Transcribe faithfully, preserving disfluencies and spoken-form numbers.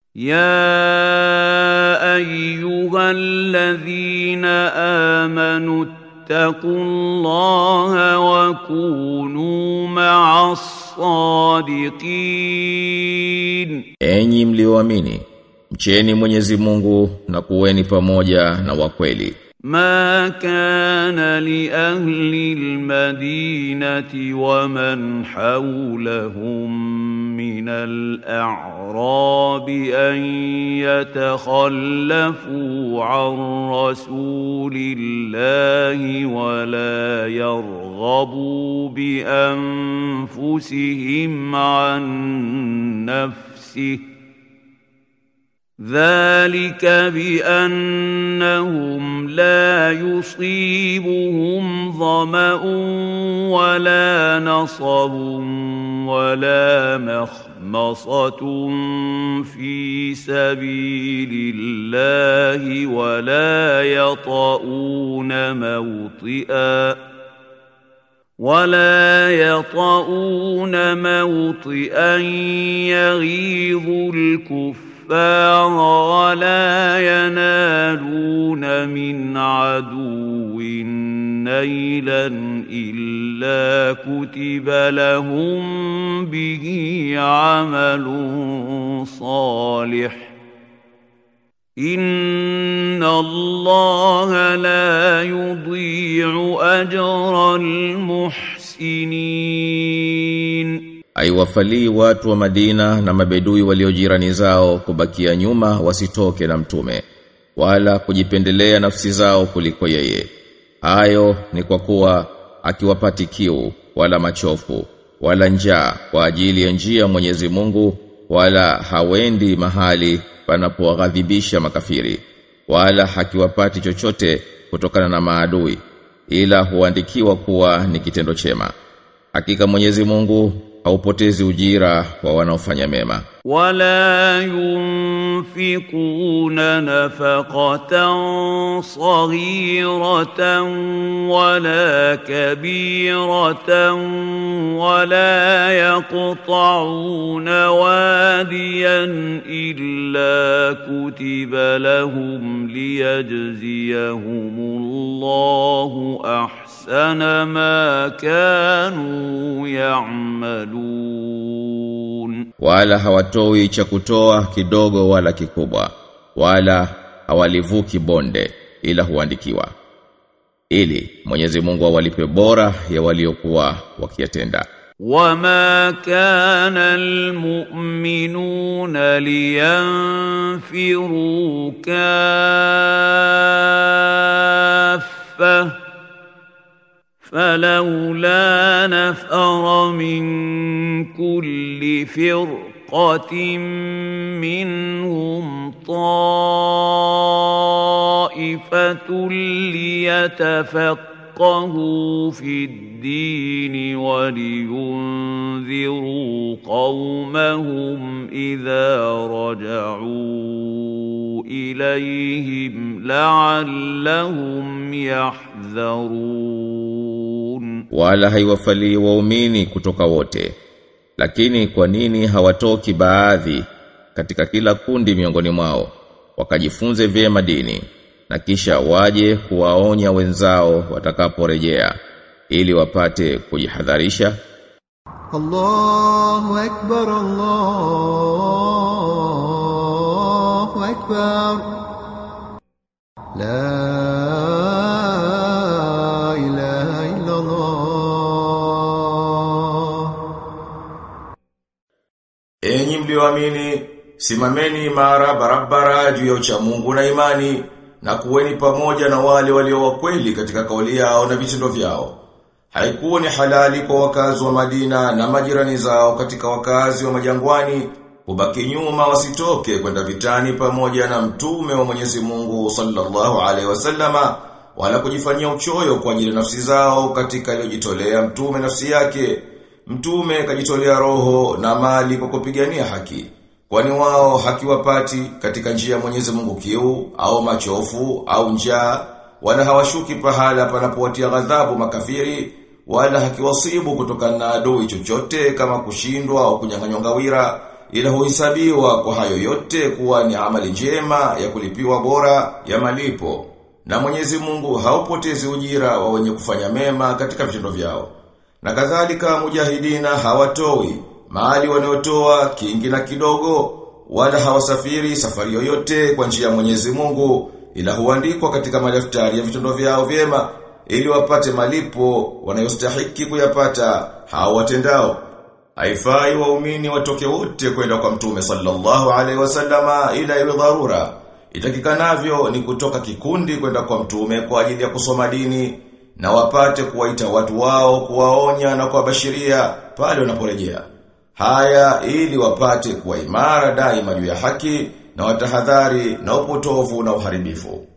يا أيها الذين آمنوا اتقوا الله وكونوا مع الصادقين. Enyi mlioamini, mcheni Mwenyezi Mungu na kuweni pamoja na wakweli. ما كان لأهل المدينة ومن حولهم من الأعراب أن يتخلفوا عن رسول الله ولا يرغبوا بأنفسهم عن نفسه ذلك بأنهم لا يصيبهم ظمأ ولا نصب ولا مخمصة في سبيل الله ولا يطؤون موطئا ولا يطؤون موطئا يغيظ الكفر ولا ينالون من عدو نيلا إلا كتب لهم به عمل صالح إن الله لا يضيع أجر المحسنين. Aiwafalii watu wa Madina na mabedui waliojirani zao kubakia nyuma wasitoke na mtume wala kujipendelea nafsi zao kuliko yeye. Hayo ni kwa kuwa akiwapati kiu wala machofu wala njaa kwa ajili ya njia Mwenyezi Mungu, wala hawendi mahali panapowaghadhibisha makafiri, wala hakiwapati chochote kutokana na maadui, ila huandikiwa kuwa ni kitendo chema. Hakika Mwenyezi Mungu haupotezi ujira wa wanaofanya mema. ولا ينفقون نفقة صغيرة ولا كبيرة ولا يقطعون واديا إلا كتب لهم ليجزيهم الله أحسن ما كانوا يعملون. Wala hawatoi cha kutoa kidogo wala kikubwa, wala hawalivuki bonde, ila huandikiwa, ili Mwenyezi Mungu awalipe bora ya waliokuwa wakiyatenda. وما كان المؤمنون لينفروا كافة فلولا نفر من كل فرقة منهم طائفة ليتفقهوا في الدين ولينذروا قومهم إذا رجعوا إليهم لعلهم يحذرون. Wala haiwafalii waumini kutoka wote, lakini kwa nini hawatoki baadhi katika kila kundi miongoni mwao wakajifunze vyema dini, na kisha waje kuwaonya wenzao watakaporejea ili wapate kujihadharisha? Allahu akbar, Allahu akbar, la ilaha illa Allah. Enyi mlioamini, simameni imara barabara juu ya uchamungu na imani, na kuweni pamoja na wale walio wakweli katika kauli yao na vitendo vyao. Haikuwa ni halali kwa wakazi wa Madina na majirani zao katika wakazi wa majangwani kubaki nyuma wasitoke kwenda vitani pamoja na mtume wa Mwenyezi Mungu sallallahu alaihi wasallama, wala kujifanyia uchoyo kwa ajili nafsi zao katika aliyojitolea mtume nafsi yake. Mtume kajitolea roho na mali kwa kupigania haki, kwani wao hakiwapati katika njia ya Mwenyezi Mungu kiu au machofu au njaa, wala hawashuki pahala panapowatia ghadhabu makafiri, wala hakiwasibu kutokana na adui chochote kama kushindwa au kunyang'anywa ngawira, ila huhesabiwa kwa hayo yote kuwa ni amali njema ya kulipiwa bora ya malipo. Na Mwenyezi Mungu haupotezi ujira wa wenye kufanya mema katika vitendo vyao. Na kadhalika mujahidina hawatoi mali wanayotoa kingi na kidogo, wala hawasafiri safari yoyote kwa njia ya Mwenyezi Mungu, ila huandikwa katika madaftari ya vitendo vyao vyema ili wapate malipo wanayostahiki kuyapata hao watendao. Haifai waumini watoke wote kwenda kwa Mtume sallallahu alaihi wasallama ila iwe dharura. Itakikanavyo ni kutoka kikundi kwenda kwa Mtume kwa ajili ya kusoma dini na wapate kuwaita watu wao, kuwaonya na kuwabashiria pale wanaporejea. Haya ili wapate kuwa imara daima juu ya haki na watahadhari na upotovu na uharibifu.